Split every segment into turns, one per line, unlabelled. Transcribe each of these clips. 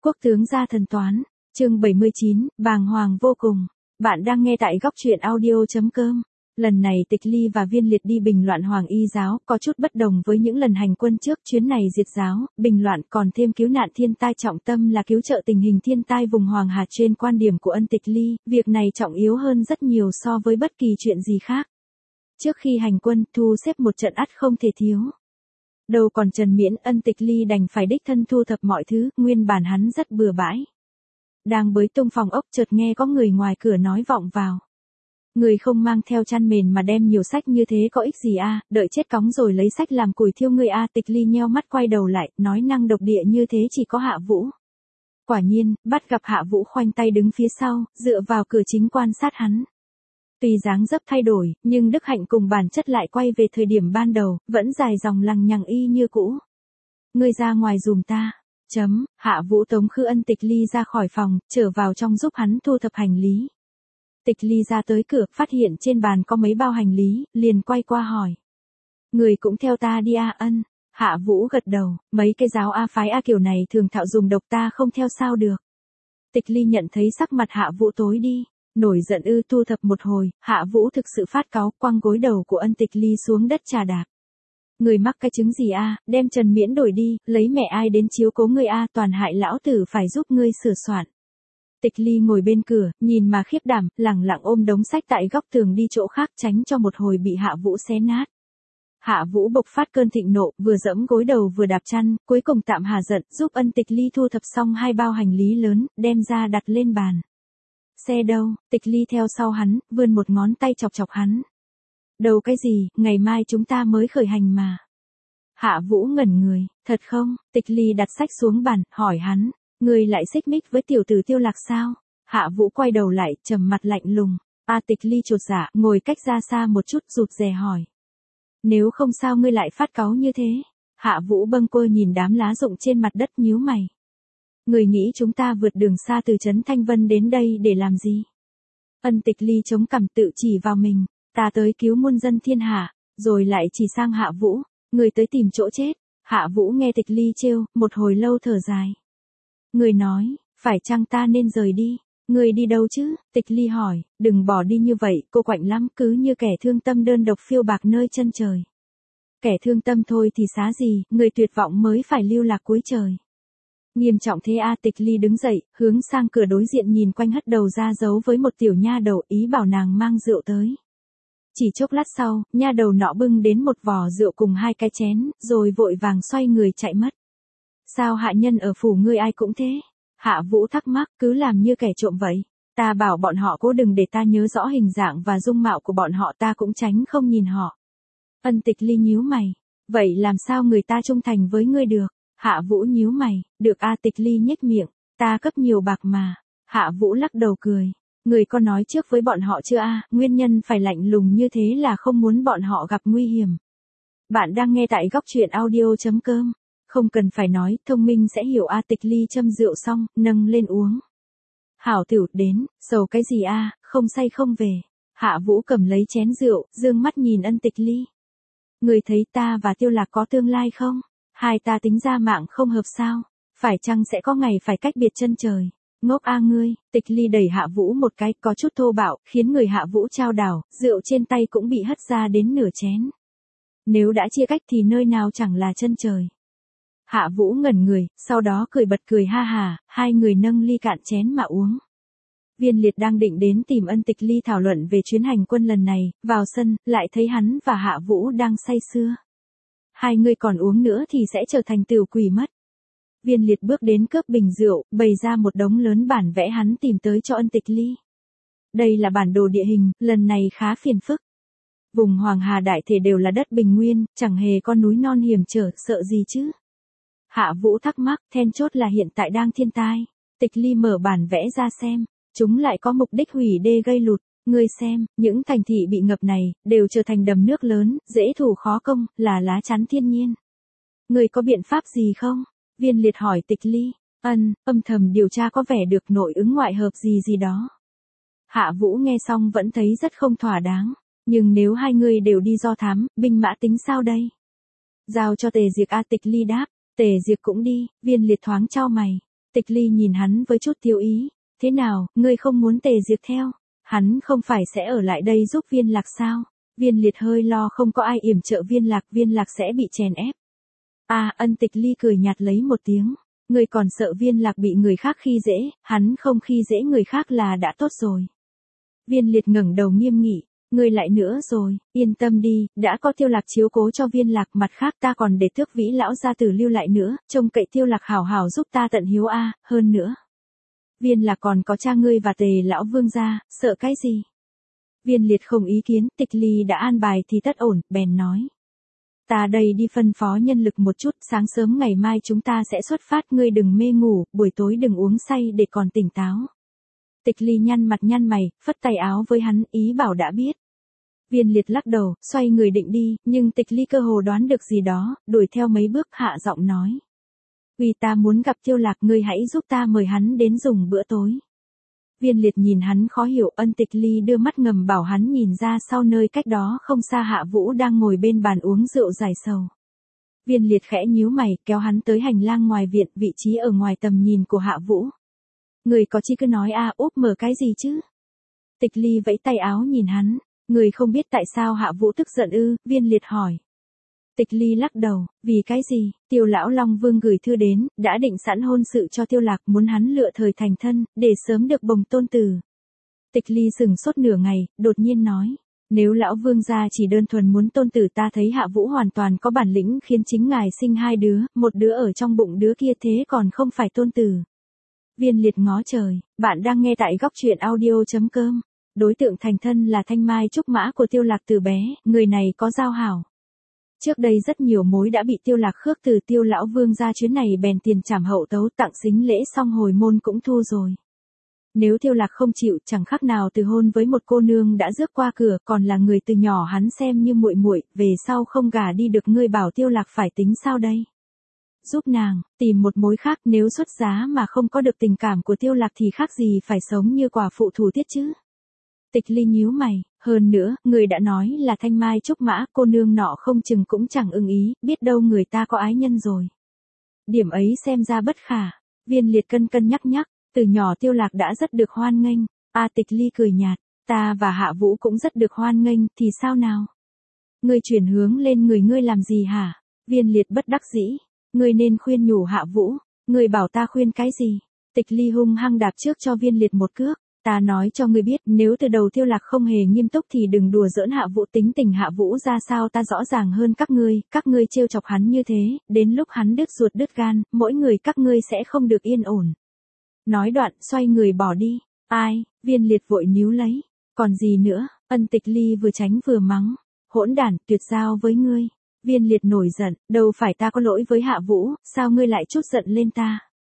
Quốc tướng gia thần toán, chương 79, bàng hoàng vô cùng. Bạn đang nghe tại góc truyện audio.com. Lần này Tịch Ly và Viên Liệt đi bình loạn Hoàng Y giáo, có chút bất đồng với những lần hành quân trước. Chuyến này diệt giáo, bình loạn còn thêm cứu nạn thiên tai, trọng tâm là cứu trợ tình hình thiên tai vùng Hoàng Hà. Trên quan điểm của Ân Tịch Ly, việc này trọng yếu hơn rất nhiều so với bất kỳ chuyện gì khác. Trước khi hành quân, thu xếp một trận ắt không thể thiếu. Đâu còn Trần Miễn, Ân Tịch Ly đành phải đích thân thu thập mọi thứ, nguyên bản hắn rất bừa bãi. Đang bới tung phòng ốc, chợt nghe có người ngoài cửa nói vọng vào. Người không mang theo chăn mền mà đem nhiều sách như thế có ích gì a? Đợi chết cóng rồi lấy sách làm củi thiêu ngươi a? Tịch Ly nheo mắt quay đầu lại, nói năng độc địa như thế chỉ có Hạ Vũ. Quả nhiên, bắt gặp Hạ Vũ khoanh tay đứng phía sau, dựa vào cửa chính quan sát hắn. Tuy dáng dấp thay đổi, nhưng đức hạnh cùng bản chất lại quay về thời điểm ban đầu, vẫn dài dòng lằng nhằng y như cũ. Ngươi ra ngoài dùm ta. Hạ Vũ tống khư Ân Tịch Ly ra khỏi phòng, trở vào trong giúp hắn thu thập hành lý. Tịch Ly ra tới cửa, phát hiện trên bàn có mấy bao hành lý, liền quay qua hỏi. Người cũng theo ta đi a? Ân. Hạ Vũ gật đầu, mấy cái giáo A phái A kiểu này thường thạo dùng độc, ta không theo sao được. Tịch Ly nhận thấy sắc mặt Hạ Vũ tối đi. Nổi giận thu thập một hồi, Hạ Vũ thực sự phát cáu, quăng gối đầu của Ân Tịch Ly xuống đất trà đạp. Người mắc cái chứng gì a? Đem Trần Miễn đổi đi, lấy mẹ ai đến chiếu cố ngươi a? Toàn hại lão tử phải giúp ngươi sửa soạn. Tịch Ly ngồi bên cửa, nhìn mà khiếp đảm, lẳng lặng ôm đống sách tại góc tường đi chỗ khác, tránh cho một hồi bị Hạ Vũ xé nát. Hạ Vũ bộc phát cơn thịnh nộ, vừa giẫm gối đầu vừa đạp chăn, cuối cùng tạm hà giận, giúp Ân Tịch Ly thu thập xong hai bao hành lý lớn, đem ra đặt lên bàn. Xe đâu? Tịch Ly theo sau hắn, vươn một ngón tay chọc chọc hắn. Đâu cái gì, ngày mai chúng ta mới khởi hành mà. Hạ Vũ ngẩn người, thật không? Tịch Ly đặt sách xuống bàn, hỏi hắn, ngươi lại xích mích với tiểu tử Tiêu Lạc sao? Hạ Vũ quay đầu lại, trầm mặt lạnh lùng. Tịch Ly chột dạ, ngồi cách ra xa một chút, rụt rè hỏi. Nếu không sao ngươi lại phát cáu như thế? Hạ Vũ bâng quơ nhìn đám lá rụng trên mặt đất, nhíu mày. Người nghĩ chúng ta vượt đường xa từ trấn Thanh Vân đến đây để làm gì? Ân Tịch Ly chống cằm tự chỉ vào mình. Ta tới cứu muôn dân thiên hạ, rồi lại chỉ sang Hạ Vũ. Người tới tìm chỗ chết. Hạ Vũ nghe Tịch Ly trêu, một hồi lâu thở dài. Người nói, phải chăng ta nên rời đi? Người đi đâu chứ? Tịch Ly hỏi, đừng bỏ đi như vậy, cô quạnh lắm, cứ như kẻ thương tâm đơn độc phiêu bạc nơi chân trời. Kẻ thương tâm thôi thì xá gì, người tuyệt vọng mới phải lưu lạc cuối trời. Nghiêm trọng thế a? Tịch Ly đứng dậy, hướng sang cửa đối diện nhìn quanh, hất đầu ra giấu với một tiểu nha đầu, ý bảo nàng mang rượu tới. Chỉ chốc lát sau, nha đầu nọ bưng đến một vò rượu cùng hai cái chén, rồi vội vàng xoay người chạy mất. Sao hạ nhân ở phủ ngươi ai cũng thế? Hạ Vũ thắc mắc, cứ làm như kẻ trộm vậy. Ta bảo bọn họ cố đừng để ta nhớ rõ hình dạng và dung mạo của bọn họ, ta cũng tránh không nhìn họ. Ân Tịch Ly nhíu mày. Vậy làm sao người ta trung thành với ngươi được? Hạ Vũ nhíu mày. Được a? Tịch Ly nhếch miệng. Ta cấp nhiều bạc mà. Hạ Vũ lắc đầu cười. Người có nói trước với bọn họ chưa a? Nguyên nhân phải lạnh lùng như thế là không muốn bọn họ gặp nguy hiểm. Bạn đang nghe tại góc truyện audio.com. Không cần phải nói, thông minh sẽ hiểu a? Tịch Ly châm rượu xong, nâng lên uống. Hảo tiểu, đến, sầu cái gì a? Không say không về. Hạ Vũ cầm lấy chén rượu, dương mắt nhìn Ân Tịch Ly. Người thấy ta và Tiêu Lạc có tương lai không? Hai ta tính ra mạng không hợp sao? Phải chăng sẽ có ngày phải cách biệt chân trời? Ngốc a ngươi? Tịch Ly đẩy Hạ Vũ một cái, có chút thô bạo, khiến người Hạ Vũ chao đảo, rượu trên tay cũng bị hất ra đến nửa chén. Nếu đã chia cách thì nơi nào chẳng là chân trời. Hạ Vũ ngẩn người, sau đó cười bật cười ha hà, hai người nâng ly cạn chén mà uống. Viên Liệt đang định đến tìm Ân Tịch Ly thảo luận về chuyến hành quân lần này, vào sân, lại thấy hắn và Hạ Vũ đang say sưa. Hai người còn uống nữa thì sẽ trở thành tiểu quỷ mất. Viên Liệt bước đến cướp bình rượu, bày ra một đống lớn bản vẽ hắn tìm tới cho Ân Tịch Ly. Đây là bản đồ địa hình, lần này khá phiền phức. Vùng Hoàng Hà đại thể đều là đất bình nguyên, chẳng hề có núi non hiểm trở, sợ gì chứ? Hạ Vũ thắc mắc, then chốt là hiện tại đang thiên tai. Tịch Ly mở bản vẽ ra xem, chúng lại có mục đích hủy đê gây lụt. Ngươi xem, những thành thị bị ngập này, đều trở thành đầm nước lớn, dễ thủ khó công, là lá chắn thiên nhiên. Ngươi có biện pháp gì không? Viên Liệt hỏi Tịch Ly. Âm thầm điều tra có vẻ được nội ứng ngoại hợp gì đó. Hạ Vũ nghe xong vẫn thấy rất không thỏa đáng. Nhưng nếu hai người đều đi do thám, binh mã tính sao đây? Giao cho Tề Diệp a? Tịch Ly đáp. Tề Diệp cũng đi. Viên Liệt thoáng chau mày. Tịch Ly nhìn hắn với chút tiêu ý, thế nào, ngươi không muốn Tề Diệp theo? Hắn không phải sẽ ở lại đây giúp Viên Lạc sao? Viên Liệt hơi lo không có ai yểm trợ Viên Lạc sẽ bị chèn ép. Ân. Tịch Ly cười nhạt lấy một tiếng, ngươi còn sợ Viên Lạc bị người khác khi dễ, hắn không khi dễ người khác là đã tốt rồi. Viên Liệt ngẩng đầu nghiêm nghị, ngươi lại nữa rồi, yên tâm đi, đã có Tiêu Lạc chiếu cố cho Viên Lạc, mặt khác ta còn để Tước Vĩ lão gia tử lưu lại nữa, trông cậy Tiêu Lạc hảo hảo giúp ta tận hiếu hơn nữa. Viên Lạc còn có cha ngươi và Tề lão vương gia, sợ cái gì? Viên Liệt không ý kiến, Tịch Ly đã an bài thì tất ổn, bèn nói. Ta đây đi phân phó nhân lực một chút, sáng sớm ngày mai chúng ta sẽ xuất phát, ngươi đừng mê ngủ, buổi tối đừng uống say để còn tỉnh táo. Tịch Ly nhăn mặt nhăn mày, phất tay áo với hắn, ý bảo đã biết. Viên Liệt lắc đầu, xoay người định đi, nhưng Tịch Ly cơ hồ đoán được gì đó, đuổi theo mấy bước hạ giọng nói. Vì ta muốn gặp Tiêu Lạc, ngươi hãy giúp ta mời hắn đến dùng bữa tối. Viên Liệt nhìn hắn khó hiểu, Tịch Ly đưa mắt ngầm bảo hắn nhìn ra sau nơi cách đó không xa Hạ Vũ đang ngồi bên bàn uống rượu giải sầu. Viên Liệt khẽ nhíu mày, kéo hắn tới hành lang ngoài viện, vị trí ở ngoài tầm nhìn của Hạ Vũ. Người có chi cứ nói úp mở cái gì chứ? Tịch Ly vẫy tay áo nhìn hắn, người không biết tại sao Hạ Vũ tức giận ư? Viên Liệt hỏi. Tịch Ly lắc đầu, vì cái gì? Tiêu lão Long Vương gửi thư đến, đã định sẵn hôn sự cho Tiêu Lạc, muốn hắn lựa thời thành thân, để sớm được bồng tôn tử. Tịch Ly sừng sốt nửa ngày, đột nhiên nói, nếu lão vương gia chỉ đơn thuần muốn tôn tử, ta thấy Hạ Vũ hoàn toàn có bản lĩnh khiến chính ngài sinh hai đứa, một đứa ở trong bụng đứa kia, thế còn không phải tôn tử. Viên Liệt ngó trời, bạn đang nghe tại góc truyện audio.com. Đối tượng thành thân là thanh mai trúc mã của Tiêu Lạc từ bé, người này có giao hảo. Trước đây rất nhiều mối đã bị Tiêu Lạc khước từ, Tiêu lão vương gia chuyến này bèn tiền trảm hậu tấu, tặng sính lễ xong hồi môn cũng thu rồi. Nếu Tiêu Lạc không chịu, chẳng khác nào từ hôn với một cô nương đã rước qua cửa, còn là người từ nhỏ hắn xem như muội muội, về sau không gả đi được, ngươi bảo Tiêu Lạc phải tính sao đây? Giúp nàng tìm một mối khác, nếu xuất giá mà không có được tình cảm của Tiêu Lạc thì khác gì phải sống như quả phụ thủ tiết chứ? Tịch Ly nhíu mày, hơn nữa, người đã nói là thanh mai trúc mã, cô nương nọ không chừng cũng chẳng ưng ý, biết đâu người ta có ái nhân rồi. Điểm ấy xem ra bất khả. Viên Liệt cân nhắc, từ nhỏ Tiêu Lạc đã rất được hoan nghênh. Tịch Ly cười nhạt, ta và Hạ Vũ cũng rất được hoan nghênh, thì sao nào? Ngươi chuyển hướng lên người ngươi làm gì hả? Viên Liệt bất đắc dĩ, ngươi nên khuyên nhủ Hạ Vũ, ngươi bảo ta khuyên cái gì? Tịch Ly hung hăng đạp trước cho Viên Liệt một cước. Ta nói cho ngươi biết, nếu từ đầu Tiêu Lạc không hề nghiêm túc thì đừng đùa giỡn Hạ Vũ, tính tình Hạ Vũ ra sao ta rõ ràng hơn các ngươi trêu chọc hắn như thế, đến lúc hắn đứt ruột đứt gan, mỗi người các ngươi sẽ không được yên ổn. Nói đoạn, xoay người bỏ đi. Viên Liệt vội níu lấy, còn gì nữa? Tịch Ly vừa tránh vừa mắng, hỗn đản, tuyệt giao với ngươi. Viên Liệt nổi giận, đâu phải ta có lỗi với Hạ Vũ, sao ngươi lại chút giận lên ta?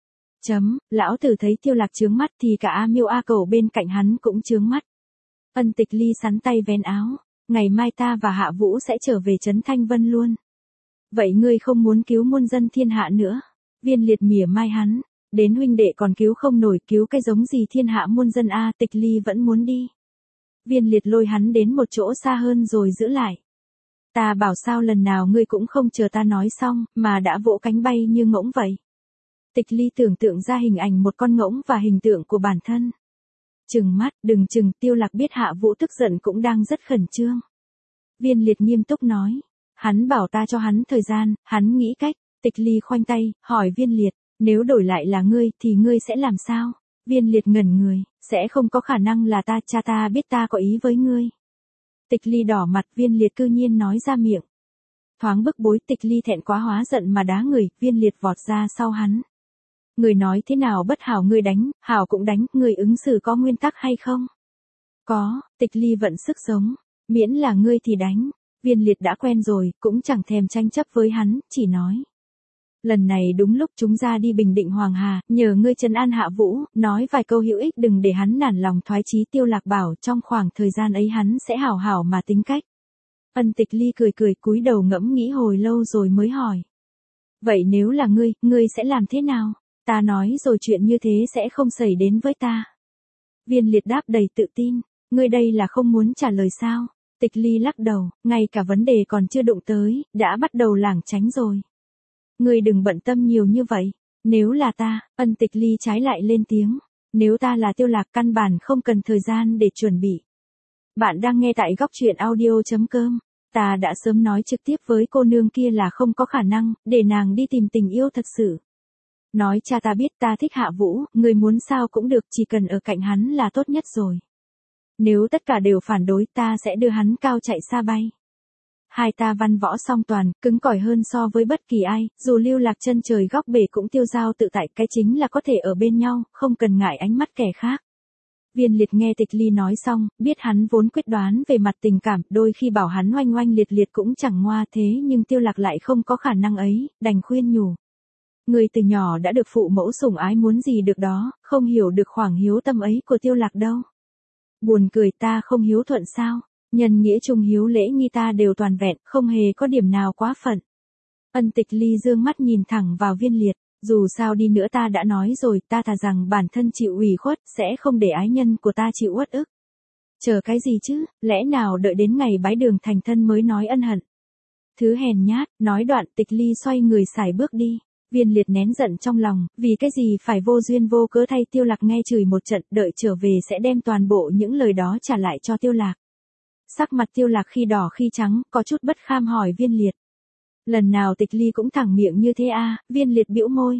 Lão tử thấy Tiêu Lạc chướng mắt thì cả A Miêu A Cẩu bên cạnh hắn cũng chướng mắt. Tịch Ly sắn tay vén áo, ngày mai ta và Hạ Vũ sẽ trở về trấn Thanh Vân luôn. Vậy ngươi không muốn cứu muôn dân thiên hạ nữa? Viên Liệt mỉa mai hắn, đến huynh đệ còn cứu không nổi, cứu cái giống gì thiên hạ muôn dân Tịch Ly vẫn muốn đi. Viên Liệt lôi hắn đến một chỗ xa hơn rồi giữ lại. Ta bảo sao lần nào ngươi cũng không chờ ta nói xong, mà đã vỗ cánh bay như ngỗng vậy. Tịch Ly tưởng tượng ra hình ảnh một con ngỗng và hình tượng của bản thân. Trừng mắt, đừng chừng, Tiêu Lạc biết Hạ Vũ tức giận cũng đang rất khẩn trương. Viên Liệt nghiêm túc nói, hắn bảo ta cho hắn thời gian, hắn nghĩ cách. Tịch Ly khoanh tay, hỏi Viên Liệt, nếu đổi lại là ngươi thì ngươi sẽ làm sao? Viên Liệt ngẩn người, sẽ không có khả năng là ta, cha ta biết ta có ý với ngươi. Tịch Ly đỏ mặt, Viên Liệt cư nhiên nói ra miệng. Thoáng bức bối, Tịch Ly thẹn quá hóa giận mà đá người, Viên Liệt vọt ra sau hắn. Người nói thế nào bất hảo ngươi đánh, hảo cũng đánh, người ứng xử có nguyên tắc hay không? Có. Tịch Ly vận sức giống, miễn là ngươi thì đánh. Viên Liệt đã quen rồi, cũng chẳng thèm tranh chấp với hắn, chỉ nói. Lần này đúng lúc chúng ra đi bình định Hoàng Hà, nhờ ngươi trấn an Hạ Vũ, nói vài câu hữu ích đừng để hắn nản lòng thoái chí. Tiêu Lạc bảo trong khoảng thời gian ấy hắn sẽ hảo hảo mà tính cách. Tịch Ly cười cúi đầu ngẫm nghĩ hồi lâu rồi mới hỏi. Vậy nếu là ngươi sẽ làm thế nào? Ta nói rồi chuyện như thế sẽ không xảy đến với ta. Viên Liệt đáp đầy tự tin, ngươi đây là không muốn trả lời sao? Tịch Ly lắc đầu, ngay cả vấn đề còn chưa đụng tới, đã bắt đầu lảng tránh rồi. Ngươi đừng bận tâm nhiều như vậy. Nếu là ta, Ân Tịch Ly trái lại lên tiếng. Nếu ta là Tiêu Lạc căn bản không cần thời gian để chuẩn bị. Bạn đang nghe tại góc truyện audio.com. Ta đã sớm nói trực tiếp với cô nương kia là không có khả năng, để nàng đi tìm tình yêu thật sự. Nói cha ta biết ta thích Hạ Vũ, người muốn sao cũng được, chỉ cần ở cạnh hắn là tốt nhất rồi. Nếu tất cả đều phản đối ta sẽ đưa hắn cao chạy xa bay. Hai ta văn võ song toàn, cứng cỏi hơn so với bất kỳ ai, dù lưu lạc chân trời góc bể cũng tiêu dao tự tại, cái chính là có thể ở bên nhau, không cần ngại ánh mắt kẻ khác. Viên Liệt nghe Tịch Ly nói xong, biết hắn vốn quyết đoán về mặt tình cảm, đôi khi bảo hắn oanh oanh liệt liệt cũng chẳng ngoa thế, nhưng Tiêu Lạc lại không có khả năng ấy, đành khuyên nhủ. Người từ nhỏ đã được phụ mẫu sủng ái, muốn gì được đó, không hiểu được khoảng hiếu tâm ấy của Tiêu Lạc đâu. Buồn cười, ta không hiếu thuận sao? Nhân nghĩa trung hiếu lễ nghi ta đều toàn vẹn, không hề có điểm nào quá phận. Ân Tịch Ly dương mắt nhìn thẳng vào Viên Liệt, dù sao đi nữa ta đã nói rồi, ta thà rằng bản thân chịu ủy khuất, sẽ không để ái nhân của ta chịu uất ức. Chờ cái gì chứ, lẽ nào đợi đến ngày bái đường thành thân mới nói ân hận. Thứ hèn nhát, nói đoạn Tịch Ly xoay người sải bước đi. Viên Liệt nén giận trong lòng, vì cái gì phải vô duyên vô cớ thay Tiêu Lạc nghe chửi một trận, đợi trở về sẽ đem toàn bộ những lời đó trả lại cho Tiêu Lạc. Sắc mặt Tiêu Lạc khi đỏ khi trắng, có chút bất kham hỏi Viên Liệt. Lần nào Tịch Ly cũng thẳng miệng như thế à? Viên Liệt bĩu môi.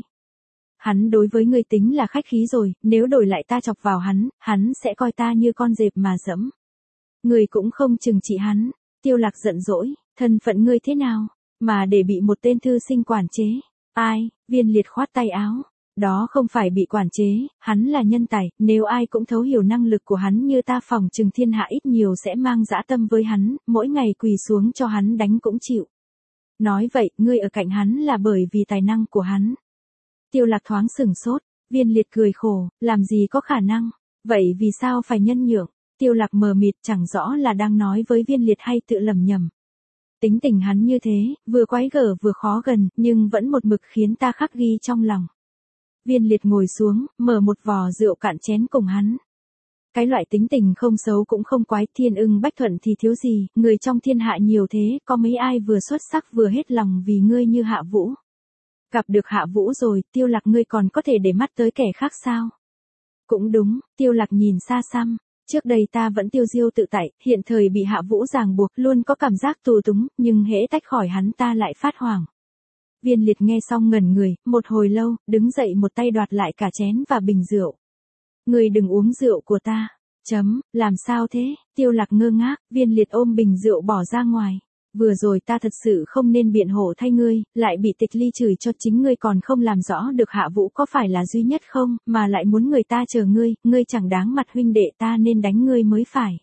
Hắn đối với người tính là khách khí rồi, nếu đổi lại ta chọc vào hắn sẽ coi ta như con dẹp mà dẫm. Người cũng không trừng trị hắn. Tiêu Lạc giận dỗi, thân phận ngươi thế nào, mà để bị một tên thư sinh quản chế. Ai? Viên Liệt khoát tay áo. Đó không phải bị quản chế, hắn là nhân tài, nếu ai cũng thấu hiểu năng lực của hắn như ta, phòng trừng thiên hạ ít nhiều sẽ mang dã tâm với hắn, mỗi ngày quỳ xuống cho hắn đánh cũng chịu. Nói vậy, ngươi ở cạnh hắn là bởi vì tài năng của hắn. Tiêu Lạc thoáng sửng sốt, Viên Liệt cười khổ, làm gì có khả năng, vậy vì sao phải nhân nhượng? Tiêu Lạc mờ mịt, chẳng rõ là đang nói với Viên Liệt hay tự lầm nhầm. Tính tình hắn như thế, vừa quái gở vừa khó gần, nhưng vẫn một mực khiến ta khắc ghi trong lòng. Viên Liệt ngồi xuống, mở một vò rượu cạn chén cùng hắn. Cái loại tính tình không xấu cũng không quái, thiên ưng bách thuận thì thiếu gì, người trong thiên hạ nhiều thế, có mấy ai vừa xuất sắc vừa hết lòng vì ngươi như Hạ Vũ. Gặp được Hạ Vũ rồi, Tiêu Lạc ngươi còn có thể để mắt tới kẻ khác sao? Cũng đúng, Tiêu Lạc nhìn xa xăm. Trước đây ta vẫn tiêu diêu tự tại, hiện thời bị Hạ Vũ ràng buộc, luôn có cảm giác tù túng, nhưng hễ tách khỏi hắn ta lại phát hoảng. Viên Liệt nghe xong ngẩn người, một hồi lâu, đứng dậy một tay đoạt lại cả chén và bình rượu. Ngươi đừng uống rượu của ta. Làm sao thế? Tiêu Lạc ngơ ngác, Viên Liệt ôm bình rượu bỏ ra ngoài. Vừa rồi ta thật sự không nên biện hộ thay ngươi, lại bị Tịch Ly chửi cho, chính ngươi còn không làm rõ được Hạ Vũ có phải là duy nhất không, mà lại muốn người ta chờ ngươi chẳng đáng mặt, huynh đệ ta nên đánh ngươi mới phải.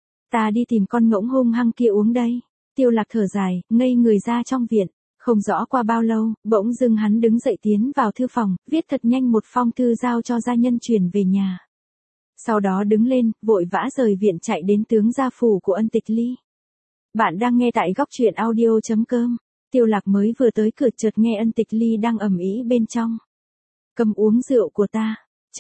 Ta đi tìm con ngỗng hung hăng kia uống đây. Tiêu Lạc thở dài, ngây người ra trong viện. Không rõ qua bao lâu, bỗng dưng hắn đứng dậy tiến vào thư phòng, viết thật nhanh một phong thư giao cho gia nhân truyền về nhà. Sau đó đứng lên, vội vã rời viện chạy đến tướng gia phủ của Ân Tịch Ly. Bạn đang nghe tại góc truyện audio.com. Tiêu Lạc mới vừa tới cửa chợt nghe Ân Tịch Ly đang ầm ĩ bên trong. Cầm uống rượu của ta.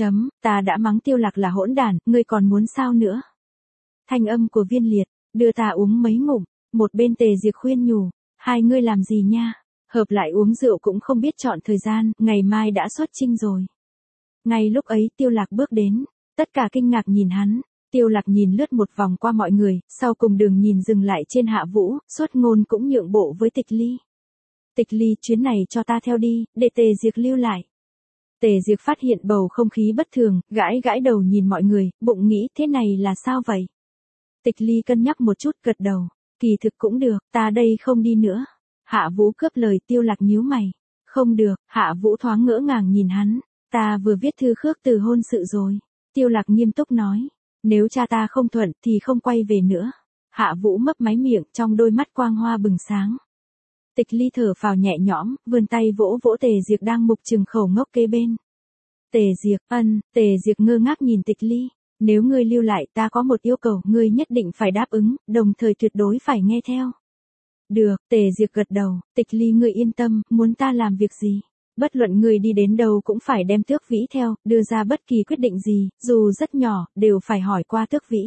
Ta đã mắng Tiêu Lạc là hỗn đản, ngươi còn muốn sao nữa? Thanh âm của Viên Liệt, đưa ta uống mấy ngụm. Một bên Tề Diệp khuyên nhủ, hai ngươi làm gì nha? Hợp lại uống rượu cũng không biết chọn thời gian, ngày mai đã xuất chinh rồi. Ngay lúc ấy Tiêu Lạc bước đến, tất cả kinh ngạc nhìn hắn. Tiêu Lạc nhìn lướt một vòng qua mọi người, sau cùng đường nhìn dừng lại trên Hạ Vũ, Xuất Ngôn cũng nhượng bộ với Tịch Ly. Tịch Ly, chuyến này cho ta theo đi, để Tề Diệp lưu lại. Tề Diệp phát hiện bầu không khí bất thường, gãi gãi đầu nhìn mọi người, bụng nghĩ thế này là sao vậy? Tịch Ly cân nhắc một chút gật đầu, kỳ thực cũng được, ta đây không đi nữa. Hạ Vũ cướp lời. Tiêu Lạc nhíu mày. Không được. Hạ Vũ thoáng ngỡ ngàng nhìn hắn. Ta vừa viết thư khước từ hôn sự rồi. Tiêu Lạc nghiêm túc nói. Nếu cha ta không thuận thì không quay về nữa. Hạ Vũ mấp máy miệng, trong đôi mắt quang hoa bừng sáng. Tịch Ly thở phào nhẹ nhõm, vươn tay vỗ vỗ Tề Diệp đang mục trừng khẩu ngốc kế bên. Tề Diệp, Tề Diệp ngơ ngác nhìn Tịch Ly. Nếu ngươi lưu lại, ta có một yêu cầu, ngươi nhất định phải đáp ứng, đồng thời tuyệt đối phải nghe theo. Được, Tề Diệp gật đầu. Tịch Ly, ngươi yên tâm, muốn ta làm việc gì? Bất luận ngươi đi đến đâu cũng phải đem Tước Vĩ theo, đưa ra bất kỳ quyết định gì, dù rất nhỏ, đều phải hỏi qua Tước Vĩ.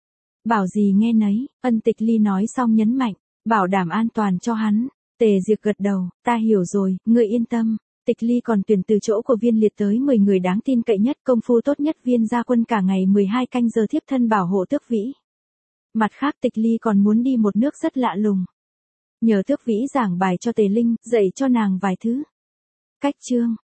Bảo gì nghe nấy. Tịch Ly nói xong nhấn mạnh, bảo đảm an toàn cho hắn. Tề Diệp gật đầu, ta hiểu rồi, ngươi yên tâm. Tịch Ly còn tuyển từ chỗ của Viên Liệt tới 10 người đáng tin cậy nhất, công phu tốt nhất viên gia quân cả ngày 12 canh giờ thiếp thân bảo hộ Tước Vĩ. Mặt khác Tịch Ly còn muốn đi một nước rất lạ lùng. Nhờ Tước Vĩ giảng bài cho Tề Linh, dạy cho nàng vài thứ. Cách chương